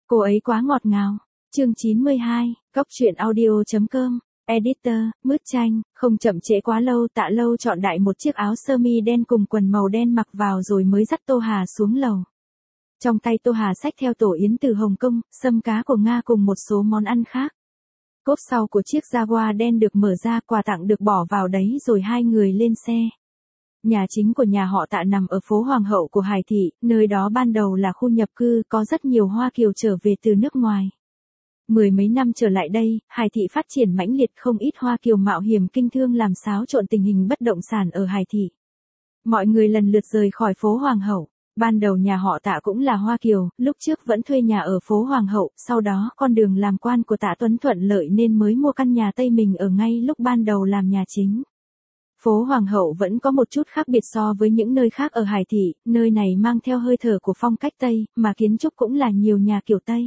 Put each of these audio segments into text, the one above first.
Cô ấy quá ngọt ngào. Chương 92, Góc truyện audio.com. Editor, Mứt Chanh, không chậm trễ quá lâu, Tạ Lâu chọn đại một chiếc áo sơ mi đen cùng quần màu đen mặc vào rồi mới dắt Tô Hà xuống lầu. Trong tay Tô Hà xách theo tổ yến từ Hồng Kông, sâm cá của Nga cùng một số món ăn khác. Cốp sau của chiếc Jaguar đen được mở ra, quà tặng được bỏ vào đấy rồi hai người lên xe. Nhà chính của nhà họ Tạ nằm ở phố Hoàng Hậu của Hải Thị, nơi đó ban đầu là khu nhập cư, có rất nhiều Hoa Kiều trở về từ nước ngoài. Mười mấy năm trở lại đây, Hải Thị phát triển mãnh liệt, không ít Hoa Kiều mạo hiểm kinh thương làm xáo trộn tình hình bất động sản ở Hải Thị. Mọi người lần lượt rời khỏi phố Hoàng Hậu. Ban đầu nhà họ Tạ cũng là Hoa Kiều, lúc trước vẫn thuê nhà ở phố Hoàng Hậu, sau đó con đường làm quan của Tạ Tuấn thuận lợi nên mới mua căn nhà Tây mình ở ngay lúc ban đầu làm nhà chính. Phố Hoàng Hậu vẫn có một chút khác biệt so với những nơi khác ở Hải Thị, nơi này mang theo hơi thở của phong cách Tây, mà kiến trúc cũng là nhiều nhà kiểu Tây.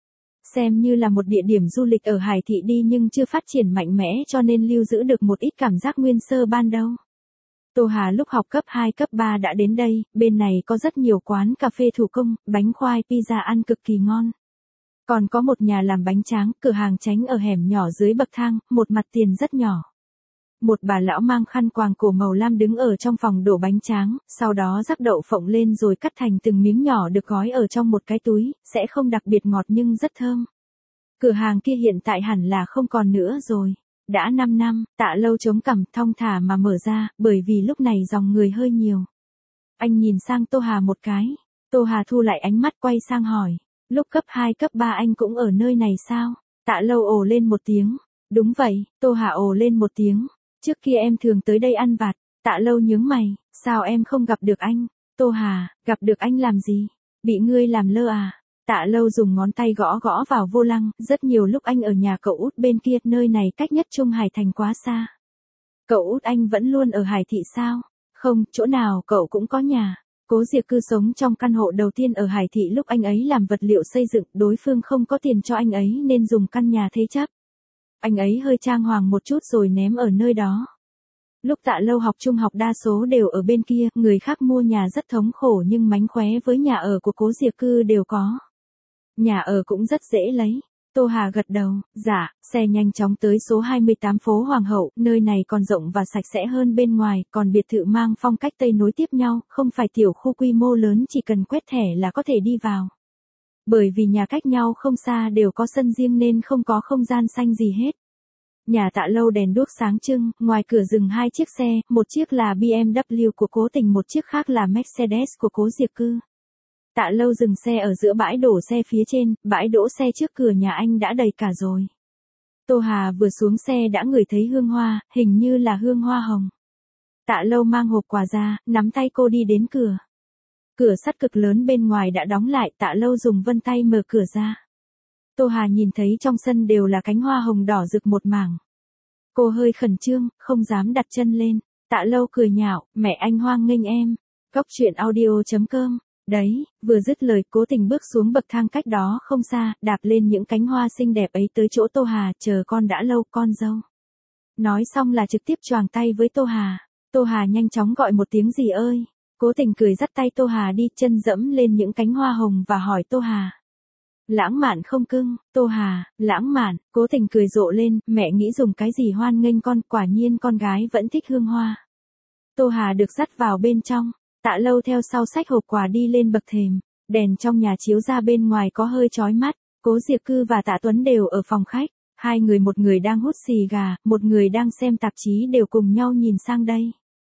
Xem như là một địa điểm du lịch ở Hải Thị đi nhưng chưa phát triển mạnh mẽ cho nên lưu giữ được một ít cảm giác nguyên sơ ban đầu. Tô Hà lúc học cấp 2 cấp 3 đã đến đây, bên này có rất nhiều quán cà phê thủ công, bánh khoai pizza ăn cực kỳ ngon. Còn có một nhà làm bánh tráng, cửa hàng tránh ở hẻm nhỏ dưới bậc thang, một mặt tiền rất nhỏ. Một bà lão mang khăn quàng cổ màu lam đứng ở trong phòng đổ bánh tráng, sau đó rắc đậu phộng lên rồi cắt thành từng miếng nhỏ được gói ở trong một cái túi, sẽ không đặc biệt ngọt nhưng rất thơm. Cửa hàng kia hiện tại hẳn là không còn nữa rồi. Đã 5 năm, Tạ Lâu chống cằm thong thả mà mở ra, bởi vì lúc này dòng người hơi nhiều. Anh nhìn sang Tô Hà một cái. Tô Hà thu lại ánh mắt quay sang hỏi. Lúc cấp 2 cấp 3 anh cũng ở nơi này sao? Tạ Lâu ồ lên một tiếng. Đúng vậy, Tô Hà ồ lên một tiếng. Trước kia em thường tới đây ăn vặt. Tạ Lâu nhướng mày. Sao em không gặp được anh? Tô Hà, gặp được anh làm gì? Bị ngươi làm lơ à? Tạ Lâu dùng ngón tay gõ gõ vào vô lăng, rất nhiều lúc anh ở nhà cậu út bên kia, nơi này cách nhất Trung Hải thành quá xa. Cậu út anh vẫn luôn ở Hải Thị sao? Không, chỗ nào cậu cũng có nhà. Cố Diệp Cư sống trong căn hộ đầu tiên ở Hải Thị lúc anh ấy làm vật liệu xây dựng, đối phương không có tiền cho anh ấy nên dùng căn nhà thế chấp. Anh ấy hơi trang hoàng một chút rồi ném ở nơi đó. Lúc Tạ Lâu học trung học đa số đều ở bên kia, người khác mua nhà rất thống khổ nhưng mánh khóe với nhà ở của Cố Diệp Cư đều có. Nhà ở cũng rất dễ lấy. Tô Hà gật đầu, dạ, xe nhanh chóng tới số 28 phố Hoàng Hậu, nơi này còn rộng và sạch sẽ hơn bên ngoài, còn biệt thự mang phong cách Tây nối tiếp nhau, không phải tiểu khu quy mô lớn chỉ cần quét thẻ là có thể đi vào. Bởi vì nhà cách nhau không xa đều có sân riêng nên không có không gian xanh gì hết. Nhà Tạ Lâu đèn đuốc sáng trưng, ngoài cửa dừng hai chiếc xe, một chiếc là BMW của Cố Tình, một chiếc khác là Mercedes của Cố Diệp Cư. Tạ Lâu dừng xe ở giữa bãi đổ xe phía trên, bãi đỗ xe trước cửa nhà anh đã đầy cả rồi. Tô Hà vừa xuống xe đã ngửi thấy hương hoa, hình như là hương hoa hồng. Tạ Lâu mang hộp quà ra, nắm tay cô đi đến cửa. Cửa sắt cực lớn bên ngoài đã đóng lại, Tạ Lâu dùng vân tay mở cửa ra. Tô Hà nhìn thấy trong sân đều là cánh hoa hồng đỏ rực một mảng. Cô hơi khẩn trương, không dám đặt chân lên. Tạ Lâu cười nhạo, mẹ anh hoan nghênh em. Góc truyện audio.com. Đấy, vừa dứt lời Cố Tình bước xuống bậc thang cách đó không xa, đạp lên những cánh hoa xinh đẹp ấy tới chỗ Tô Hà, chờ con đã lâu con dâu. Nói xong là trực tiếp choàng tay với Tô Hà. Tô Hà nhanh chóng gọi một tiếng dì ơi. Cố Tình cười dắt tay Tô Hà đi, chân dẫm lên những cánh hoa hồng và hỏi Tô Hà. Lãng mạn không cưng? Tô Hà, lãng mạn. Cố Tình cười rộ lên, mẹ nghĩ dùng cái gì hoan nghênh con, quả nhiên con gái vẫn thích hương hoa. Tô Hà được dắt vào bên trong. Tạ Lâu theo sau xách hộp quà đi lên bậc thềm, đèn trong nhà chiếu ra bên ngoài có hơi chói mắt. Cố Diệp Cư và Tạ Tuấn đều ở phòng khách, hai người, một người đang hút xì gà, một người đang xem tạp chí, đều cùng nhau nhìn sang đây.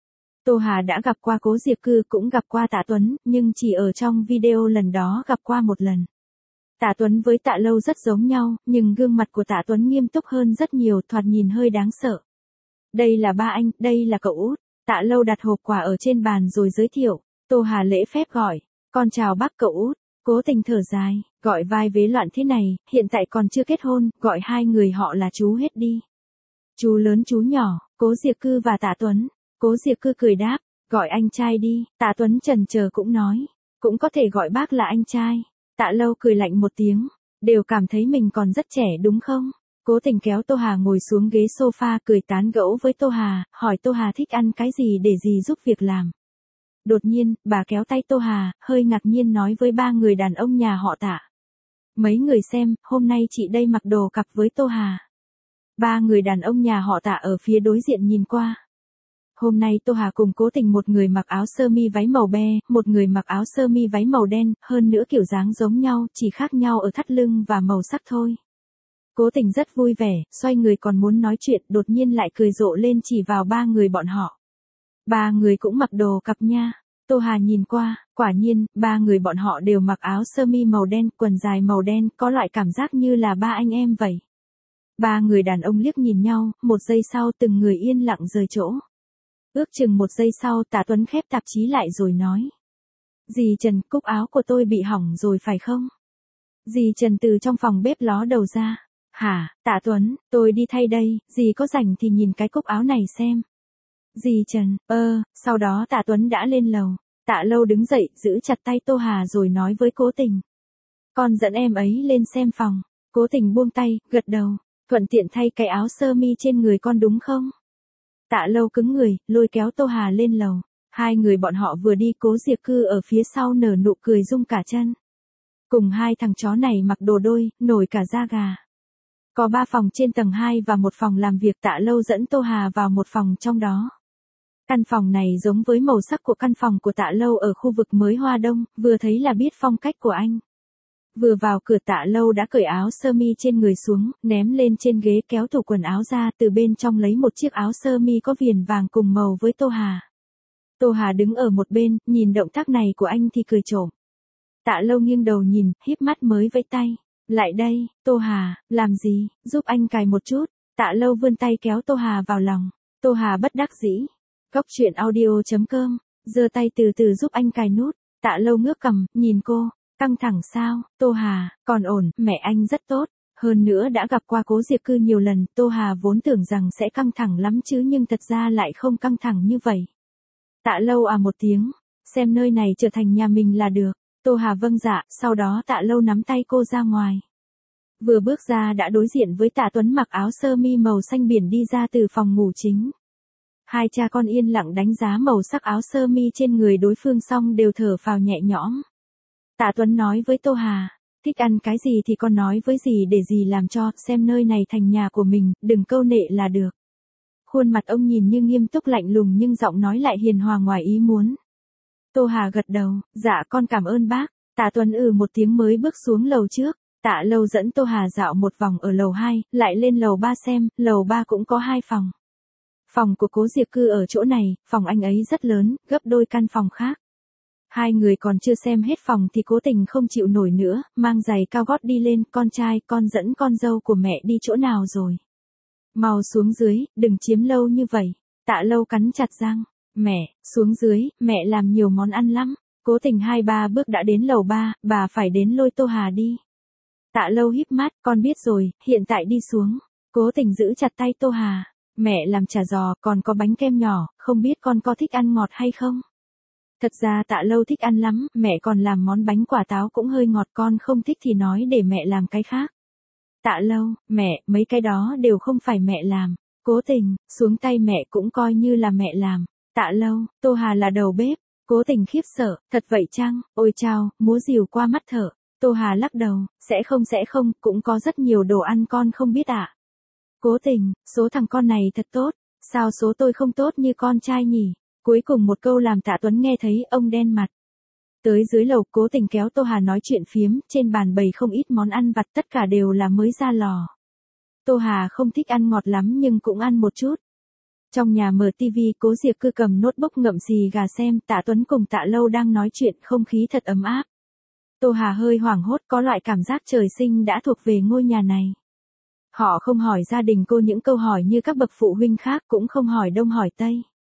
Tô Hà đã gặp qua Cố Diệp Cư cũng gặp qua Tạ Tuấn, nhưng chỉ ở trong video lần đó gặp qua một lần. Tạ Tuấn với Tạ Lâu rất giống nhau, nhưng gương mặt của Tạ Tuấn nghiêm túc hơn rất nhiều, thoạt nhìn hơi đáng sợ. Đây là ba anh, đây là cậu út. Tạ Lâu đặt hộp quà ở trên bàn rồi giới thiệu. Tô Hà lễ phép gọi, con chào bác cậu út. Cố Tình thở dài, gọi vai vế loạn thế này, hiện tại còn chưa kết hôn, gọi hai người họ là chú hết đi. Chú lớn chú nhỏ, Cố Diệp Cư và Tạ Tuấn. Cố Diệp Cư cười đáp, gọi anh trai đi. Tạ Tuấn chần chờ cũng nói, cũng có thể gọi bác là anh trai. Tạ Lâu cười lạnh một tiếng, đều cảm thấy mình còn rất trẻ đúng không? Cố Tình kéo Tô Hà ngồi xuống ghế sofa, cười tán gẫu với Tô Hà, hỏi Tô Hà thích ăn cái gì để dì giúp việc làm. Đột nhiên, bà kéo tay Tô Hà, hơi ngạc nhiên nói với ba người đàn ông nhà họ Tạ. Mấy người xem, hôm nay chị đây mặc đồ cặp với Tô Hà. Ba người đàn ông nhà họ Tạ ở phía đối diện nhìn qua. Hôm nay Tô Hà cùng Cố Tình, một người mặc áo sơ mi váy màu be, một người mặc áo sơ mi váy màu đen, hơn nữa kiểu dáng giống nhau, chỉ khác nhau ở thắt lưng và màu sắc thôi. Cố Tình rất vui vẻ, xoay người còn muốn nói chuyện, đột nhiên lại cười rộ lên chỉ vào ba người bọn họ. Ba người cũng mặc đồ cặp nha. Tô Hà nhìn qua, quả nhiên, ba người bọn họ đều mặc áo sơ mi màu đen, quần dài màu đen, có loại cảm giác như là ba anh em vậy. Ba người đàn ông liếc nhìn nhau, một giây sau từng người yên lặng rời chỗ. Ước chừng một giây sau Tạ Tuấn khép tạp chí lại rồi nói. Dì Trần, cúc áo của tôi bị hỏng rồi phải không? Dì Trần từ trong phòng bếp ló đầu ra. Hả, Tạ Tuấn, tôi đi thay đây, dì có rảnh thì nhìn cái cúc áo này xem. Dì Trần, sau đó Tạ Tuấn đã lên lầu. Tạ Lâu đứng dậy, giữ chặt tay Tô Hà rồi nói với Cố Tình. Con dẫn em ấy lên xem phòng. Cố Tình buông tay, gật đầu. Thuận tiện thay cái áo sơ mi trên người con đúng không? Tạ Lâu cứng người, lôi kéo Tô Hà lên lầu. Hai người bọn họ vừa đi, Cố Diệp Cư ở phía sau nở nụ cười rung cả chân. Cùng hai thằng chó này mặc đồ đôi, nổi cả da gà. Có 3 phòng trên tầng 2 và một phòng làm việc. Tạ Lâu dẫn Tô Hà vào một phòng trong đó. Căn phòng này giống với màu sắc của căn phòng của Tạ Lâu ở khu vực mới Hoa Đông, vừa thấy là biết phong cách của anh. Vừa vào cửa Tạ Lâu đã cởi áo sơ mi trên người xuống, ném lên trên ghế, kéo tủ quần áo ra, từ bên trong lấy một chiếc áo sơ mi có viền vàng cùng màu với Tô Hà. Tô Hà đứng ở một bên, nhìn động tác này của anh thì cười trộm. Tạ Lâu nghiêng đầu nhìn, híp mắt mới vẫy tay. Lại đây, Tô Hà, làm gì, giúp anh cài một chút. Tạ Lâu vươn tay kéo Tô Hà vào lòng. Tô Hà bất đắc dĩ. Cóc truyện audio.com, giơ tay từ từ giúp anh cài nút. Tạ Lâu ngước cằm, nhìn cô. Căng thẳng sao? Tô Hà, còn ổn, mẹ anh rất tốt. Hơn nữa đã gặp qua Cố Diệp Cư nhiều lần, Tô Hà vốn tưởng rằng sẽ căng thẳng lắm chứ nhưng thật ra lại không căng thẳng như vậy. Tạ Lâu à một tiếng, xem nơi này trở thành nhà mình là được. Tô Hà vâng dạ, sau đó Tạ Lâu nắm tay cô ra ngoài. Vừa bước ra đã đối diện với Tạ Tuấn mặc áo sơ mi màu xanh biển đi ra từ phòng ngủ chính. Hai cha con yên lặng đánh giá màu sắc áo sơ mi trên người đối phương xong đều thở phào nhẹ nhõm. Tạ Tuấn nói với Tô Hà, thích ăn cái gì thì con nói với dì để dì làm cho, xem nơi này thành nhà của mình, đừng câu nệ là được. Khuôn mặt ông nhìn như nghiêm túc lạnh lùng nhưng giọng nói lại hiền hòa ngoài ý muốn. Tô Hà gật đầu, dạ con cảm ơn bác. Tạ Tuấn một tiếng mới bước xuống lầu trước. Tạ Lâu dẫn Tô Hà dạo một vòng ở lầu 2, lại lên lầu 3 xem, lầu 3 cũng có 2 phòng. Phòng của Cố Diệp Cư ở chỗ này, phòng anh ấy rất lớn, gấp đôi căn phòng khác. Hai người còn chưa xem hết phòng thì Cố Tình không chịu nổi nữa, mang giày cao gót đi lên, con trai, con dẫn con dâu của mẹ đi chỗ nào rồi? Mau xuống dưới, đừng chiếm lâu như vậy. Tạ Lâu cắn chặt răng. Mẹ, xuống dưới, mẹ làm nhiều món ăn lắm. Cố Tình 2-3 bước đã đến lầu 3, bà phải đến lôi Tô Hà đi. Tạ Lâu híp mắt, con biết rồi, hiện tại đi xuống. Cố Tình giữ chặt tay Tô Hà. Mẹ làm chả giò, còn có bánh kem nhỏ, không biết con có thích ăn ngọt hay không? Thật ra Tạ Lâu thích ăn lắm, mẹ còn làm món bánh quả táo cũng hơi ngọt, con không thích thì nói để mẹ làm cái khác. Tạ Lâu, mẹ, mấy cái đó đều không phải mẹ làm. Cố Tình, xuống tay mẹ cũng coi như là mẹ làm. Tạ Lâu, Tô Hà là đầu bếp. Cố Tình khiếp sợ, thật vậy chăng? Ôi chao, múa rìu qua mắt thợ. Tô Hà lắc đầu, sẽ không, cũng có rất nhiều đồ ăn con không biết ạ. Cố Tình, số thằng con này thật tốt, sao số tôi không tốt như con trai nhỉ? Cuối cùng một câu làm Tạ Tuấn nghe thấy ông đen mặt. Tới dưới lầu, Cố Tình kéo Tô Hà nói chuyện phiếm, trên bàn bày không ít món ăn vặt, tất cả đều là mới ra lò. Tô Hà không thích ăn ngọt lắm nhưng cũng ăn một chút. Trong nhà mở tivi, Cố Diệp Cư cầm notebook ngậm xì gà xem, Tạ Tuấn cùng Tạ Lâu đang nói chuyện, không khí thật ấm áp. Tô Hà hơi hoảng hốt, có loại cảm giác trời sinh đã thuộc về ngôi nhà này. Họ không hỏi gia đình cô những câu hỏi như các bậc phụ huynh khác, cũng không hỏi đông hỏi tây.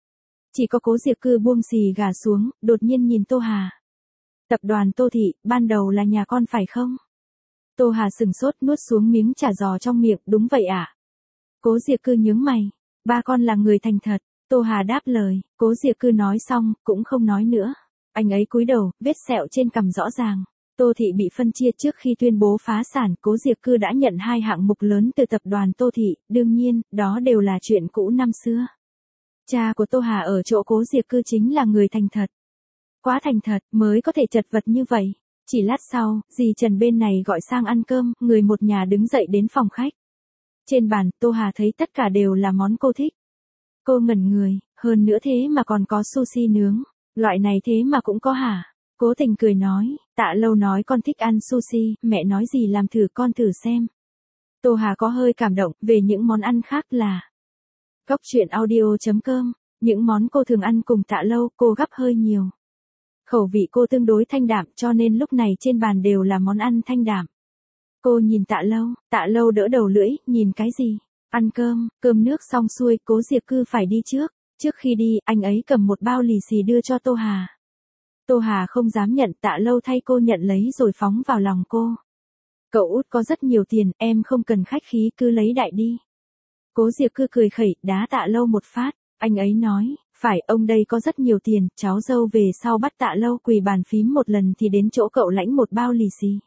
Chỉ có Cố Diệp Cư buông xì gà xuống, đột nhiên nhìn Tô Hà. Tập đoàn Tô Thị, ban đầu là nhà con phải không? Tô Hà sừng sốt nuốt xuống miếng chả giò trong miệng, đúng vậy ạ. Cố Diệp Cư nhướng mày, ba con là người thành thật. Tô Hà đáp lời, Cố Diệp Cư nói xong, cũng không nói nữa. Anh ấy cúi đầu, vết sẹo trên cằm rõ ràng. Tô Thị bị phân chia trước khi tuyên bố phá sản, Cố Diệp Cư đã nhận 2 hạng mục lớn từ tập đoàn Tô Thị, đương nhiên, đó đều là chuyện cũ năm xưa. Cha của Tô Hà ở chỗ Cố Diệp Cư chính là người thành thật. Quá thành thật, mới có thể chật vật như vậy. Chỉ lát sau, dì Trần bên này gọi sang ăn cơm, người một nhà đứng dậy đến phòng khách. Trên bàn, Tô Hà thấy tất cả đều là món cô thích. Cô ngẩn người, hơn nữa thế mà còn có sushi nướng. Loại này thế mà cũng có hả? Cố Tình cười nói, Tạ Lâu nói con thích ăn sushi, mẹ nói gì làm thử con thử xem. Tô Hà có hơi cảm động, về những món ăn khác là Cóc truyện audio.com, những món cô thường ăn cùng Tạ Lâu, cô gắp hơi nhiều. Khẩu vị cô tương đối thanh đạm cho nên lúc này trên bàn đều là món ăn thanh đạm. Cô nhìn Tạ Lâu đỡ đầu lưỡi, nhìn cái gì? Ăn cơm nước xong xuôi, Cố Diệp Cư phải đi trước. Trước khi đi, anh ấy cầm một bao lì xì đưa cho Tô Hà. Tô Hà không dám nhận, Tạ Lâu thay cô nhận lấy rồi phóng vào lòng cô. Cậu út có rất nhiều tiền, em không cần khách khí cứ lấy đại đi. Cố Diệp Cư cười khẩy, đá Tạ Lâu một phát. Anh ấy nói, phải ông đây có rất nhiều tiền, cháu dâu về sau bắt Tạ Lâu quỳ bàn phím một lần thì đến chỗ cậu lãnh một bao lì xì.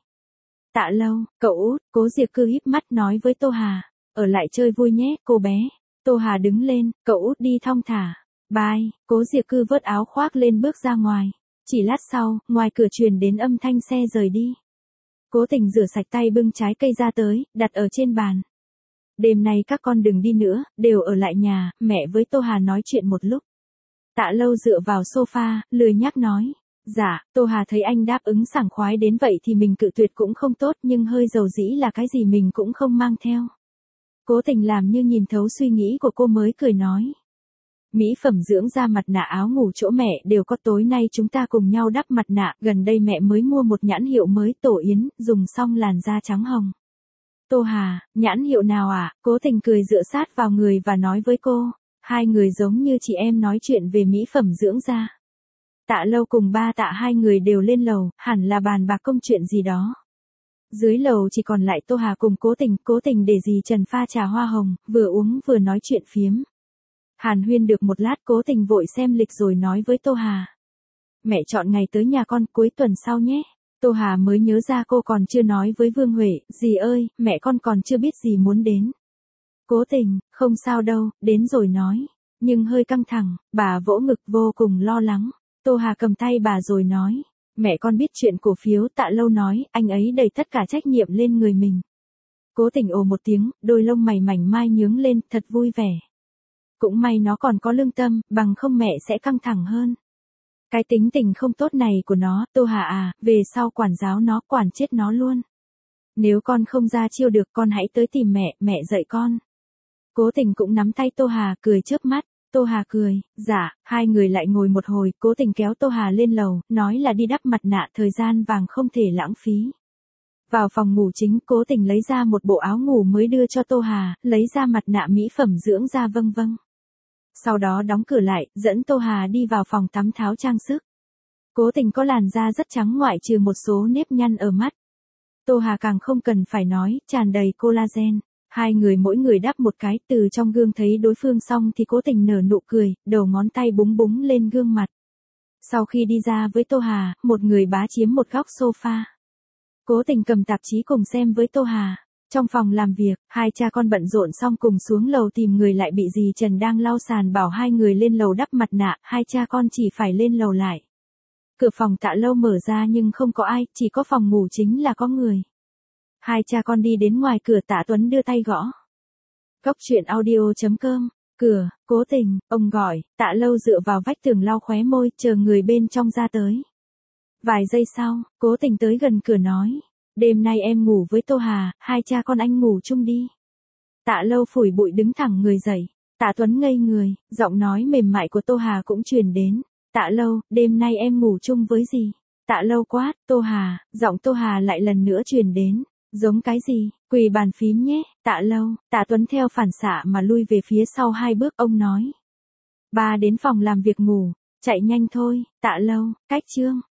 Tạ Lâu, cậu út, Cố Diệp Cư híp mắt nói với Tô Hà, ở lại chơi vui nhé, cô bé. Tô Hà đứng lên, cậu út đi thong thả. Bye, Cố Diệp Cư vớt áo khoác lên bước ra ngoài. Chỉ lát sau, ngoài cửa truyền đến âm thanh xe rời đi. Cố Tình rửa sạch tay bưng trái cây ra tới, đặt ở trên bàn. Đêm nay các con đừng đi nữa, đều ở lại nhà, mẹ với Tô Hà nói chuyện một lúc. Tạ Lâu dựa vào sofa, lười nhác nói. Dạ, Tô Hà thấy anh đáp ứng sảng khoái đến vậy thì mình cự tuyệt cũng không tốt nhưng hơi dầu dĩ là cái gì mình cũng không mang theo. Cố Tình làm như nhìn thấu suy nghĩ của cô mới cười nói. Mỹ phẩm dưỡng da mặt nạ áo ngủ chỗ mẹ đều có, tối nay chúng ta cùng nhau đắp mặt nạ, gần đây mẹ mới mua một nhãn hiệu mới Tổ Yến, dùng xong làn da trắng hồng. Tô Hà, nhãn hiệu nào à? Cố Tình cười dựa sát vào người và nói với cô, hai người giống như chị em nói chuyện về mỹ phẩm dưỡng da. Tạ Lâu cùng ba Tạ hai người đều lên lầu, hẳn là bàn bạc công chuyện gì đó. Dưới lầu chỉ còn lại Tô Hà cùng Cố Tình để dì Trần pha trà hoa hồng, vừa uống vừa nói chuyện phiếm. Hàn huyên được một lát Cố Tình vội xem lịch rồi nói với Tô Hà. Mẹ chọn ngày tới nhà con cuối tuần sau nhé. Tô Hà mới nhớ ra cô còn chưa nói với Vương Huệ, dì ơi, mẹ con còn chưa biết dì muốn đến. Cố Tình, không sao đâu, đến rồi nói. Nhưng hơi căng thẳng, bà vỗ ngực vô cùng lo lắng. Tô Hà cầm tay bà rồi nói. Mẹ con biết chuyện cổ phiếu, Tạ Lâu nói, anh ấy đẩy tất cả trách nhiệm lên người mình. Cố Tình ồ một tiếng, đôi lông mày mảnh mai nhướng lên, thật vui vẻ. Cũng may nó còn có lương tâm, bằng không mẹ sẽ căng thẳng hơn. Cái tính tình không tốt này của nó, Tô Hà à, về sau quản giáo nó, quản chết nó luôn. Nếu con không ra chiêu được con hãy tới tìm mẹ dạy con. Cố Tình cũng nắm tay Tô Hà, cười chớp mắt. Tô Hà cười, dạ, hai người lại ngồi một hồi, Cố Tình kéo Tô Hà lên lầu, nói là đi đắp mặt nạ, thời gian vàng không thể lãng phí. Vào phòng ngủ chính, Cố Tình lấy ra một bộ áo ngủ mới đưa cho Tô Hà, lấy ra mặt nạ mỹ phẩm dưỡng da vâng. Sau đó đóng cửa lại, dẫn Tô Hà đi vào phòng tắm tháo trang sức. Cố Tình có làn da rất trắng ngoại trừ một số nếp nhăn ở mắt. Tô Hà càng không cần phải nói, tràn đầy collagen. Hai người mỗi người đắp một cái, từ trong gương thấy đối phương xong thì Cố Tình nở nụ cười, đầu ngón tay búng búng lên gương mặt. Sau khi đi ra với Tô Hà, một người bá chiếm một góc sofa. Cố Tình cầm tạp chí cùng xem với Tô Hà. Trong phòng làm việc, hai cha con bận rộn xong cùng xuống lầu tìm người lại bị dì Trần đang lau sàn bảo hai người lên lầu đắp mặt nạ, hai cha con chỉ phải lên lầu lại. Cửa phòng Tạ Lâu mở ra nhưng không có ai, chỉ có phòng ngủ chính là có người. Hai cha con đi đến ngoài cửa, Tạ Tuấn đưa tay gõ. Cóc truyện audio.com, cửa, Cố Tình, ông gọi. Tạ Lâu dựa vào vách tường lau khóe môi, chờ người bên trong ra tới. Vài giây sau, Cố Tình tới gần cửa nói. Đêm nay em ngủ với Tô Hà, hai cha con anh ngủ chung đi. Tạ Lâu phủi bụi đứng thẳng người dậy. Tạ Tuấn ngây người, giọng nói mềm mại của Tô Hà cũng truyền đến. Tạ Lâu, đêm nay em ngủ chung với gì? Tạ Lâu quát, Tô Hà, giọng Tô Hà lại lần nữa truyền đến. Giống cái gì? Quỳ bàn phím nhé. Tạ Lâu, Tạ Tuấn theo phản xạ mà lui về phía sau hai bước, ông nói. Ba đến phòng làm việc ngủ, chạy nhanh thôi. Tạ Lâu, cách chương.